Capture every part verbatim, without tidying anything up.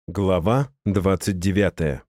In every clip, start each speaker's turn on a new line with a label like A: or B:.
A: Глава двадцать девятая.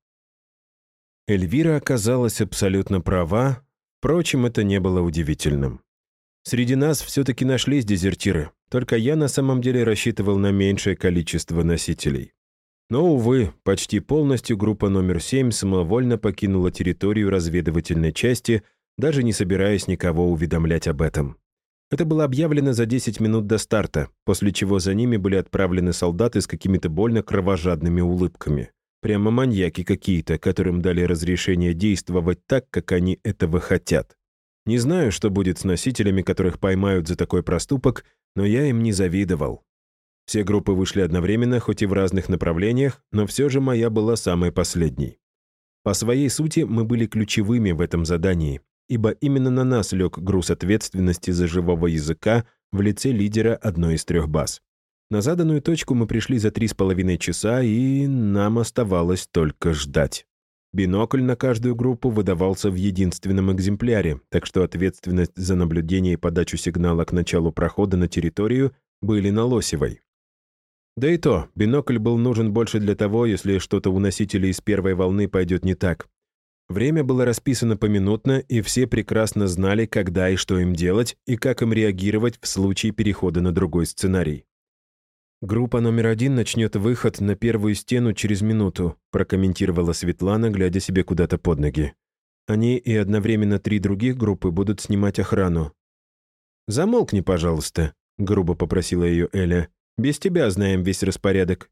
A: Эльвира оказалась абсолютно права, впрочем, это не было удивительным. Среди нас все-таки нашлись дезертиры, только я на самом деле рассчитывал на меньшее количество носителей. Но, увы, почти полностью группа номер семь самовольно покинула территорию разведывательной части, даже не собираясь никого уведомлять об этом. Это было объявлено за десять минут до старта, после чего за ними были отправлены солдаты с какими-то больно кровожадными улыбками. Прямо маньяки какие-то, которым дали разрешение действовать так, как они этого хотят. Не знаю, что будет с носителями, которых поймают за такой проступок, но я им не завидовал. Все группы вышли одновременно, хоть и в разных направлениях, но все же моя была самой последней. По своей сути, мы были ключевыми в этом задании, ибо именно на нас лег груз ответственности за живого языка в лице лидера одной из трех баз. На заданную точку мы пришли за три с половиной часа, и нам оставалось только ждать. Бинокль на каждую группу выдавался в единственном экземпляре, так что ответственность за наблюдение и подачу сигнала к началу прохода на территорию были на Лосевой. Да и то, бинокль был нужен больше для того, если что-то у носителей из первой волны пойдет не так. Время было расписано поминутно, и все прекрасно знали, когда и что им делать, и как им реагировать в случае перехода на другой сценарий. «Группа номер один начнет выход на первую стену через минуту», прокомментировала Светлана, глядя себе куда-то под ноги. «Они и одновременно три других группы будут снимать охрану». «Замолкни, пожалуйста», — грубо попросила ее Эля. «Без тебя знаем весь распорядок».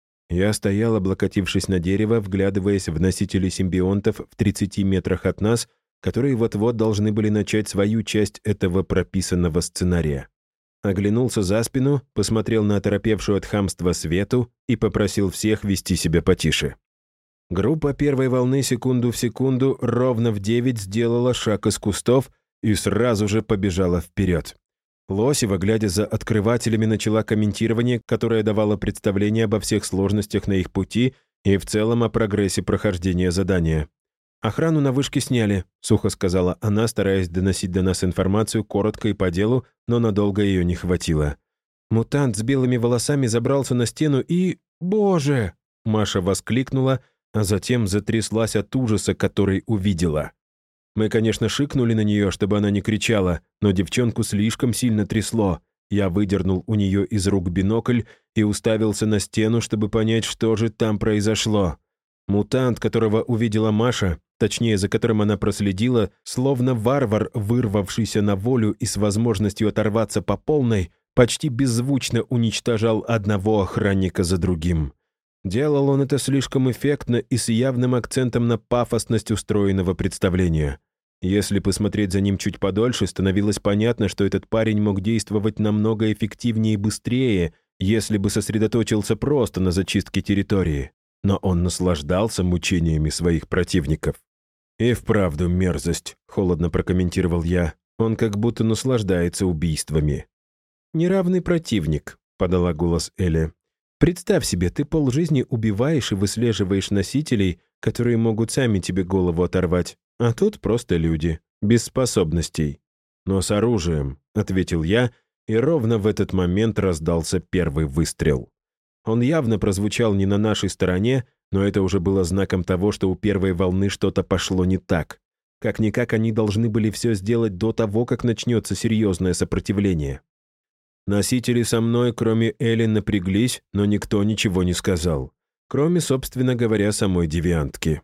A: Я стоял, облокотившись на дерево, вглядываясь в носители симбионтов в тридцати метрах от нас, которые вот-вот должны были начать свою часть этого прописанного сценария. Оглянулся за спину, посмотрел на оторопевшую от хамства Свету и попросил всех вести себя потише. Группа первой волны секунду в секунду ровно в девять сделала шаг из кустов и сразу же побежала вперед. Лосева, глядя за открывателями, начала комментирование, которое давало представление обо всех сложностях на их пути и в целом о прогрессе прохождения задания. «Охрану на вышке сняли», — сухо сказала она, стараясь доносить до нас информацию коротко и по делу, но надолго ее не хватило. Мутант с белыми волосами забрался на стену и... «Боже!» — Маша воскликнула, а затем затряслась от ужаса, который увидела. Мы, конечно, шикнули на нее, чтобы она не кричала, но девчонку слишком сильно трясло. Я выдернул у нее из рук бинокль и уставился на стену, чтобы понять, что же там произошло. Мутант, которого увидела Маша, точнее, за которым она проследила, словно варвар, вырвавшийся на волю и с возможностью оторваться по полной, почти беззвучно уничтожал одного охранника за другим. Делал он это слишком эффектно и с явным акцентом на пафосность устроенного представления. Если посмотреть за ним чуть подольше, становилось понятно, что этот парень мог действовать намного эффективнее и быстрее, если бы сосредоточился просто на зачистке территории. Но он наслаждался мучениями своих противников. «И вправду мерзость», — холодно прокомментировал я. «Он как будто наслаждается убийствами». «Неравный противник», — подала голос Эля. «Представь себе, ты полжизни убиваешь и выслеживаешь носителей, которые могут сами тебе голову оторвать. А тут просто люди, без способностей». «Но с оружием», — ответил я, и ровно в этот момент раздался первый выстрел. Он явно прозвучал не на нашей стороне, но это уже было знаком того, что у первой волны что-то пошло не так. Как-никак они должны были все сделать до того, как начнется серьезное сопротивление. Носители со мной, кроме Эли, напряглись, но никто ничего не сказал. Кроме, собственно говоря, самой девиантки.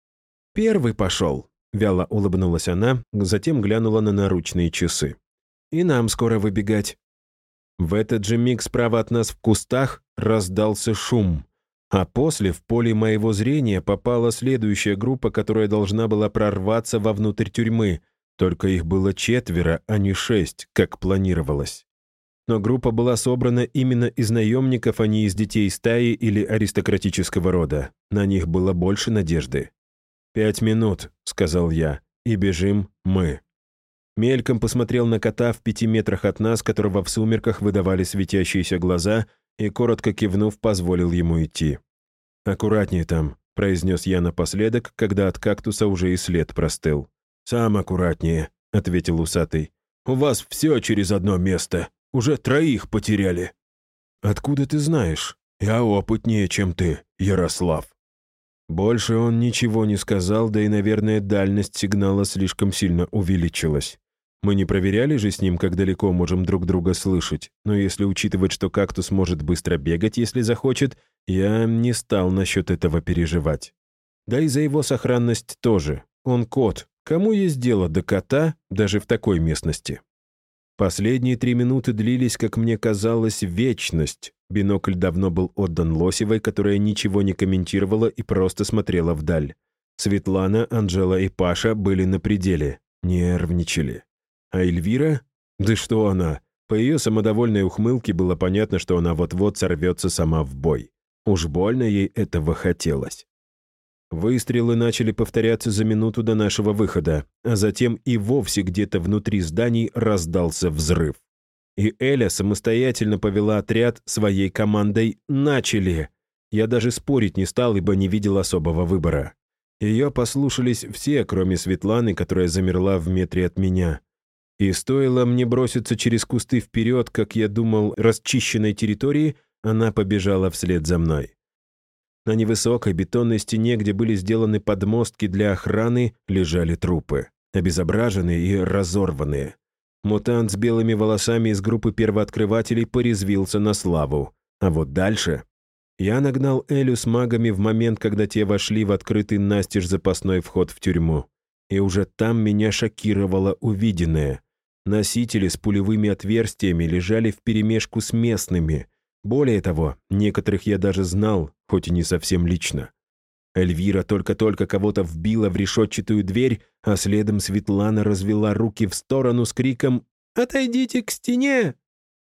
A: «Первый пошел», — вяло улыбнулась она, затем глянула на наручные часы. «И нам скоро выбегать». В этот же миг справа от нас в кустах раздался шум, а после в поле моего зрения попала следующая группа, которая должна была прорваться вовнутрь тюрьмы, только их было четверо, а не шесть, как планировалось. Но группа была собрана именно из наемников, а не из детей стаи или аристократического рода. На них было больше надежды. «Пять минут», — сказал я, — «и бежим мы». Мельком посмотрел на кота в пяти метрах от нас, которого в сумерках выдавали светящиеся глаза, и, коротко кивнув, позволил ему идти. «Аккуратнее там», — произнес я напоследок, когда от кактуса уже и след простыл. «Сам аккуратнее», — ответил усатый. «У вас все через одно место. Уже троих потеряли». «Откуда ты знаешь?» «Я опытнее, чем ты, Ярослав». Больше он ничего не сказал, да и, наверное, дальность сигнала слишком сильно увеличилась. Мы не проверяли же с ним, как далеко можем друг друга слышать, но если учитывать, что кактус может быстро бегать, если захочет, я не стал насчет этого переживать. Да и за его сохранность тоже. Он кот. Кому есть дело до кота, даже в такой местности? Последние три минуты длились, как мне казалось, вечность. Бинокль давно был отдан Лосевой, которая ничего не комментировала и просто смотрела вдаль. Светлана, Анжела и Паша были на пределе, нервничали. А Эльвира? Да что она? По ее самодовольной ухмылке было понятно, что она вот-вот сорвется сама в бой. Уж больно ей этого хотелось. Выстрелы начали повторяться за минуту до нашего выхода, а затем и вовсе где-то внутри зданий раздался взрыв. И Эля самостоятельно повела отряд своей командой «Начали!». Я даже спорить не стал, ибо не видел особого выбора. Ее послушались все, кроме Светланы, которая замерла в метре от меня. И стоило мне броситься через кусты вперед, как я думал, расчищенной территории, она побежала вслед за мной. На невысокой бетонной стене, где были сделаны подмостки для охраны, лежали трупы, обезображенные и разорванные. Мутант с белыми волосами из группы первооткрывателей порезвился на славу. А вот дальше... Я нагнал Элю с магами в момент, когда те вошли в открытый настежь запасной вход в тюрьму. И уже там меня шокировало увиденное. Носители с пулевыми отверстиями лежали вперемешку с местными. Более того, некоторых я даже знал, хоть и не совсем лично. Эльвира только-только кого-то вбила в решетчатую дверь, а следом Светлана развела руки в сторону с криком «Отойдите к стене!».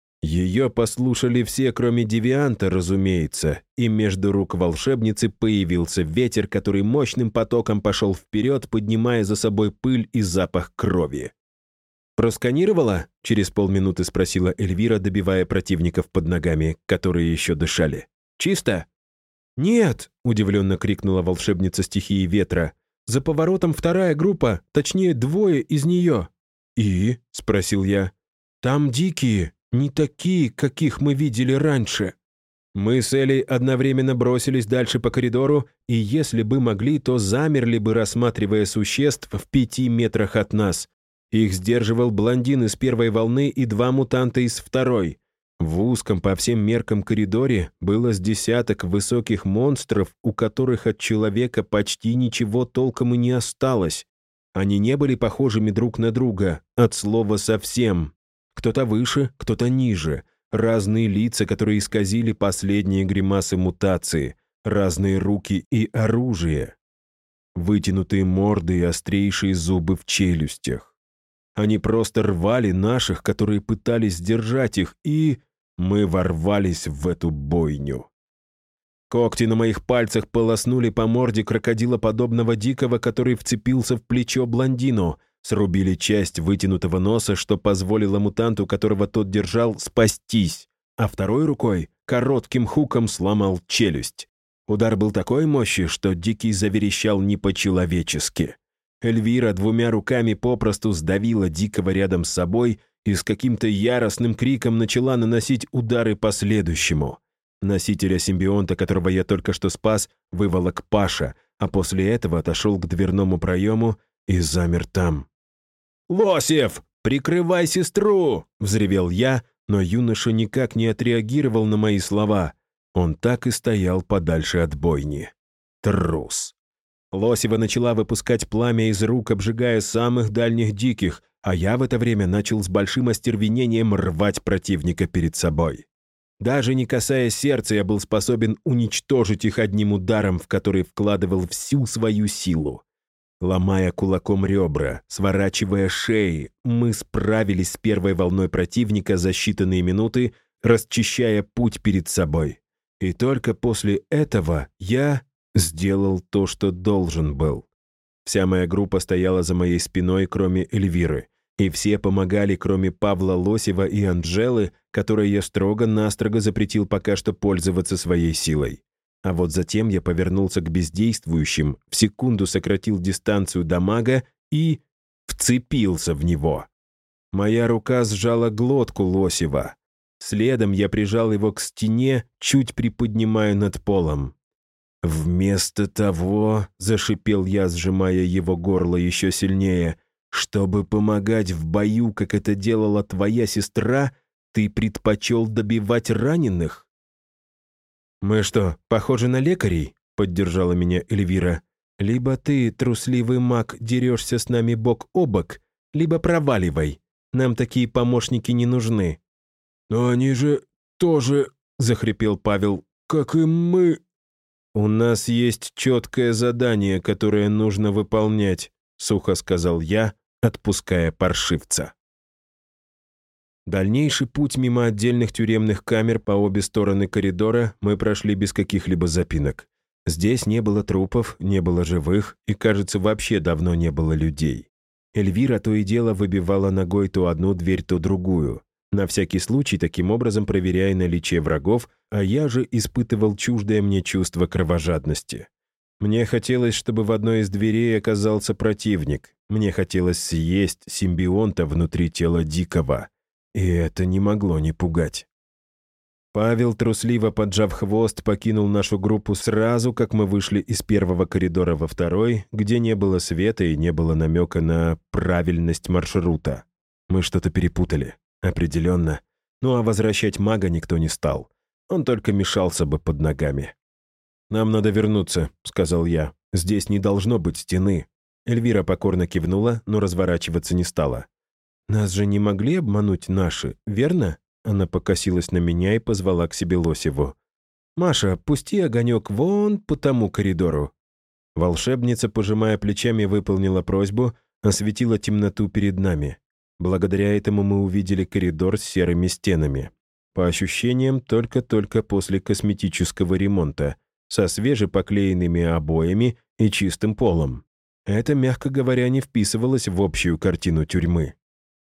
A: Ее послушали все, кроме девианта, разумеется, и между рук волшебницы появился ветер, который мощным потоком пошел вперед, поднимая за собой пыль и запах крови. «Просканировала?» — через полминуты спросила Эльвира, добивая противников под ногами, которые еще дышали. «Чисто?» «Нет!» — удивленно крикнула волшебница стихии ветра. «За поворотом вторая группа, точнее, двое из нее». «И?» — спросил я. «Там дикие, не такие, каких мы видели раньше». Мы с Элей одновременно бросились дальше по коридору, и если бы могли, то замерли бы, рассматривая существ в пяти метрах от нас. Их сдерживал блондин из первой волны и два мутанта из второй. В узком по всем меркам коридоре было с десяток высоких монстров, у которых от человека почти ничего толком и не осталось. Они не были похожими друг на друга, от слова совсем. Кто-то выше, кто-то ниже. Разные лица, которые исказили последние гримасы мутации. Разные руки и оружие. Вытянутые морды и острейшие зубы в челюстях. Они просто рвали наших, которые пытались сдержать их, и мы ворвались в эту бойню. Когти на моих пальцах полоснули по морде крокодилоподобного дикого, который вцепился в плечо блондину, срубили часть вытянутого носа, что позволило мутанту, которого тот держал, спастись, а второй рукой коротким хуком сломал челюсть. Удар был такой мощи, что дикий заверещал не по-человечески. Эльвира двумя руками попросту сдавила дикого рядом с собой и с каким-то яростным криком начала наносить удары по следующему. Носителя симбионта, которого я только что спас, выволок Паша, а после этого отошел к дверному проему и замер там. «Лосев, прикрывай сестру!» — взревел я, но юноша никак не отреагировал на мои слова. Он так и стоял подальше от бойни. Трус. Лосева начала выпускать пламя из рук, обжигая самых дальних диких, а я в это время начал с большим остервенением рвать противника перед собой. Даже не касаясь сердца, я был способен уничтожить их одним ударом, в который вкладывал всю свою силу. Ломая кулаком ребра, сворачивая шеи, мы справились с первой волной противника за считанные минуты, расчищая путь перед собой. И только после этого я сделал то, что должен был. Вся моя группа стояла за моей спиной, кроме Эльвиры, и все помогали, кроме Павла Лосева и Анжелы, которой я строго-настрого запретил пока что пользоваться своей силой. А вот затем я повернулся к бездействующим, в секунду сократил дистанцию до мага и вцепился в него. Моя рука сжала глотку Лосева. Следом я прижал его к стене, чуть приподнимая над полом. «Вместо того», — зашипел я, сжимая его горло еще сильнее, «чтобы помогать в бою, как это делала твоя сестра, ты предпочел добивать раненых?» «Мы что, похожи на лекарей?» — поддержала меня Эльвира. «Либо ты, трусливый маг, дерешься с нами бок о бок, либо проваливай. Нам такие помощники не нужны». «Но они же тоже», — захрипел Павел, — «как и мы». «У нас есть четкое задание, которое нужно выполнять», — сухо сказал я, отпуская паршивца. Дальнейший путь мимо отдельных тюремных камер по обе стороны коридора мы прошли без каких-либо запинок. Здесь не было трупов, не было живых, и, кажется, вообще давно не было людей. Эльвира то и дело выбивала ногой то одну дверь, то другую, на всякий случай таким образом проверяя наличие врагов, а я же испытывал чуждое мне чувство кровожадности. Мне хотелось, чтобы в одной из дверей оказался противник. Мне хотелось съесть симбионта внутри тела Дикого. И это не могло не пугать. Павел, трусливо поджав хвост, покинул нашу группу сразу, как мы вышли из первого коридора во второй, где не было света и не было намека на правильность маршрута. Мы что-то перепутали. Определенно. Ну а возвращать мага никто не стал. Он только мешался бы под ногами. «Нам надо вернуться», — сказал я. «Здесь не должно быть стены». Эльвира покорно кивнула, но разворачиваться не стала. «Нас же не могли обмануть наши, верно?» Она покосилась на меня и позвала к себе Лосеву. «Маша, пусти огонек вон по тому коридору». Волшебница, пожимая плечами, выполнила просьбу, осветила темноту перед нами. Благодаря этому мы увидели коридор с серыми стенами. По ощущениям, только-только после косметического ремонта, со свежепоклеенными обоями и чистым полом. Это, мягко говоря, не вписывалось в общую картину тюрьмы.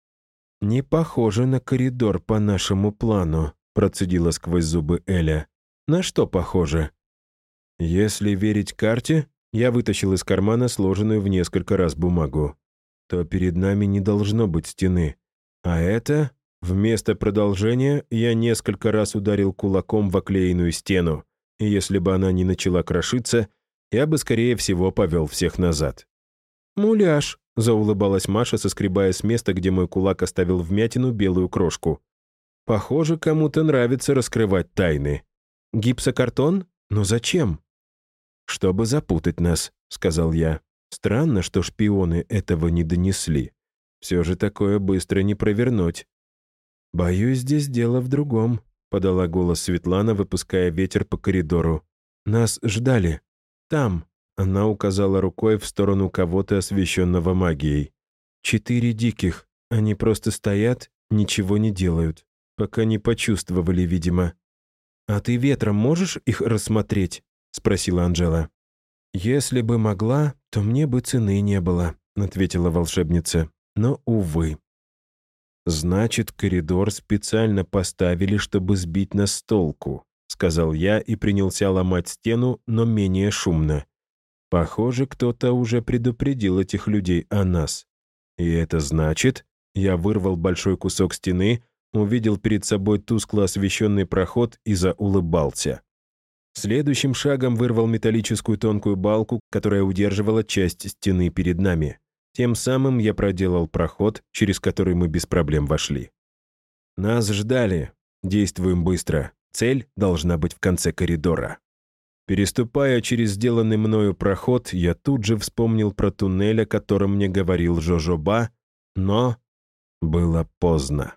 A: «Не похоже на коридор по нашему плану», — процедила сквозь зубы Эля. «На что похоже?» «Если верить карте», я вытащил из кармана сложенную в несколько раз бумагу, то перед нами не должно быть стены. А это, вместо продолжения, я несколько раз ударил кулаком в оклеенную стену, и если бы она не начала крошиться, я бы, скорее всего, повел всех назад. «Муляж», — заулыбалась Маша, соскребая с места, где мой кулак оставил вмятину, белую крошку. «Похоже, кому-то нравится раскрывать тайны. Гипсокартон? Но зачем?» «Чтобы запутать нас», — сказал я. «Странно, что шпионы этого не донесли. Все же такое быстро не провернуть». «Боюсь, здесь дело в другом», — подала голос Светлана, выпуская ветер по коридору. «Нас ждали. Там». Она указала рукой в сторону кого-то, освещенного магией. «Четыре диких. Они просто стоят, ничего не делают. Пока не почувствовали, видимо». «А ты ветром можешь их рассмотреть?» — спросила Анжела. «Если бы могла, то мне бы цены не было», — ответила волшебница. «Но, увы». «Значит, коридор специально поставили, чтобы сбить нас с толку», — сказал я и принялся ломать стену, но менее шумно. Похоже, кто-то уже предупредил этих людей о нас. И это значит, я вырвал большой кусок стены, увидел перед собой тускло освещенный проход и заулыбался. Следующим шагом вырвал металлическую тонкую балку, которая удерживала часть стены перед нами. Тем самым я проделал проход, через который мы без проблем вошли. Нас ждали. Действуем быстро. Цель должна быть в конце коридора. Переступая через сделанный мною проход, я тут же вспомнил про туннель, о котором мне говорил Жожоба, но было поздно.